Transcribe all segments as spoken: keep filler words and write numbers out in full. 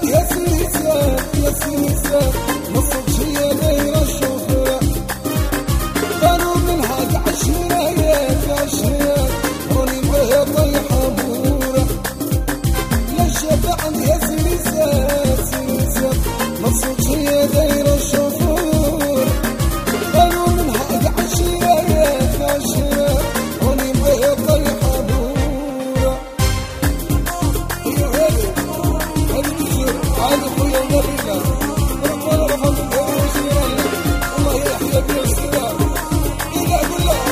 يا سيسات يا سيسات ما صدش يا دايرة الشوفير قالوا منها قعشيرة يا قعشيرة راني معاها طيحة بورة يا شابة عندي يا سيسات سيسات ما صدش يا دايرة الشوفير قالوا منها قعشيرة يا قعشيرة راني معاها طيحة بورة هي هذه هذه تجير عاد خويا ونبينا ربنا رفض الهوى وسيرانا الله يحيى بنا السلام إلا قل له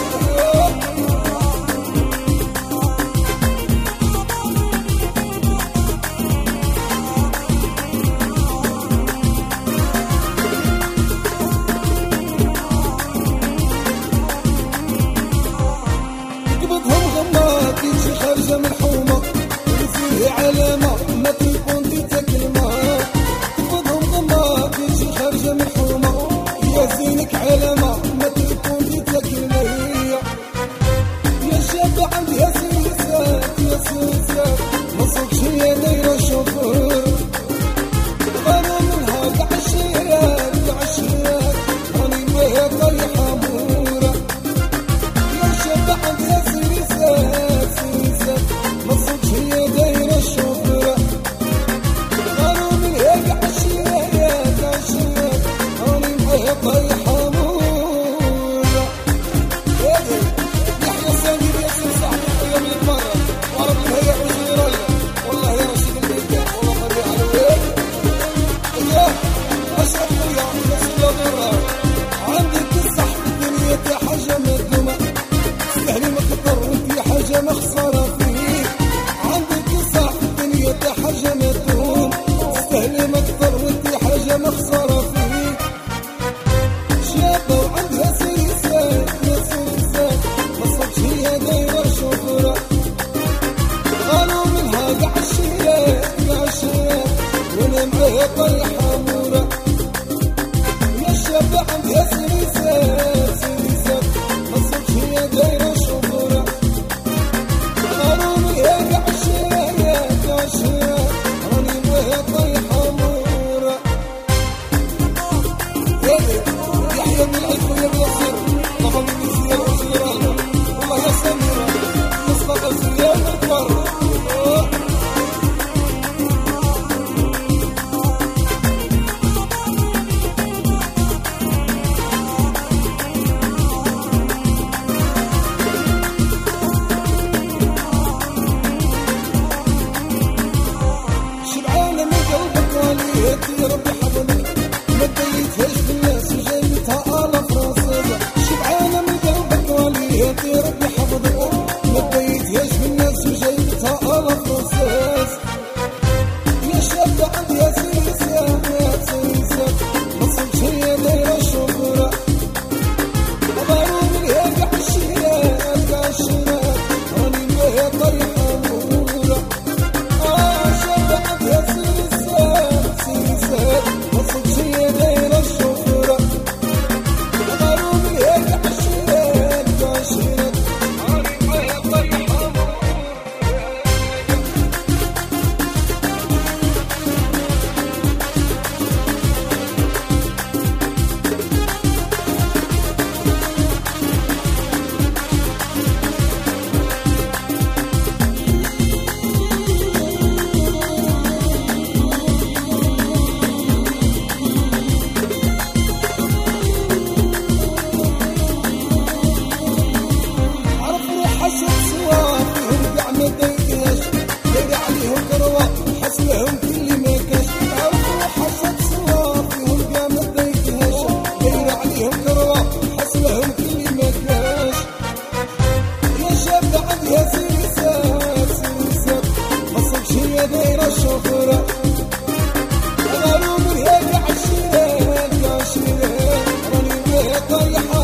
قبضهم غمات تجي خارجة من الحومة وفيه علامة ما تكون ديتها كلمة قبضهم غمات تجي خارجة من الحومة يا زينك علامة ما تكون ديتها كلمة هي يا شابة عندي يا سيسات يا سيسات ما صدقش يا دايرة الشوفير قالوا منها قعشيرات قعشيرات راني معاها طيحة بورة يا شابة عندي يا سيسات سيسات ما صدقش يا دايرة الشوفير قالوا منها قعشيرات قعشيرات راني معاها طيحة بورة هادي يحيى سامي ياسين صاحبي خويا من المرة وعرب الهيئة وزيرايا والله يا رشيد الميدان والله خلي على وين اياه اشرف خويا ياسين لا ضرر عندك الصح في الدنيا تاع حاجة مدومة تستاهلي ما تضر وانتي حاجة مخسرة فيك عندك الصح في الدنيا تاع حاجة مدوم تستاهلي ما تضر وانتي حاجة مخسرة فيك شابة وعندها سيسات يا سيسات ما صدقش هي دايرة الشوفيرة قالوا منها قعشيرات قعشيرات وانا معاها طيحة بورة يا شابة عندها سيسات سيسات ما صدقش هي دايرة الشوفيرة قالوا منها قعشيرات قعشيرات راني معاها طيحة بورة هادي يحيى بن العيد خويا بن ياسر طبعا من زياد وزيرانا والله يا سميرة مصطفى زياد الكبر شبعانة من قلبك واليتي ربي حضنك ما ديتهاش بالناس وجايبتها آلاف رصيدة شبعانة من قلبك واليتي ربي حضنك ما ديتهاش بالناس وجايبتها آلاف رصيص يا شابة عندي يا سيسات يا سيسات ما صدقش هي دايرة الشوفيرة قالوا منها قعشيرات قعشيرات راني معاها طيحة بورة آه شابة عندها سيسات سيسات ما صدقش هي دايرة الشوفيرة قالوا منها قعشيرات قعشيرات راني معاها طيحة بورة عرفوا حسب سوا فيهم قاع ما دايرهاش دايرة عليهم كروة حسبهم كل ما كاش عرفوا حسب سوا فيهم قاع ما دايرهاش دايرة عليهم كروة حسبهم كل ما كاش يا شابة عندها سيسات سيسات ما صدقش هي دايرة الشوفيرة قالوا منها قعشيرات قعشيرات راني معاها طيحة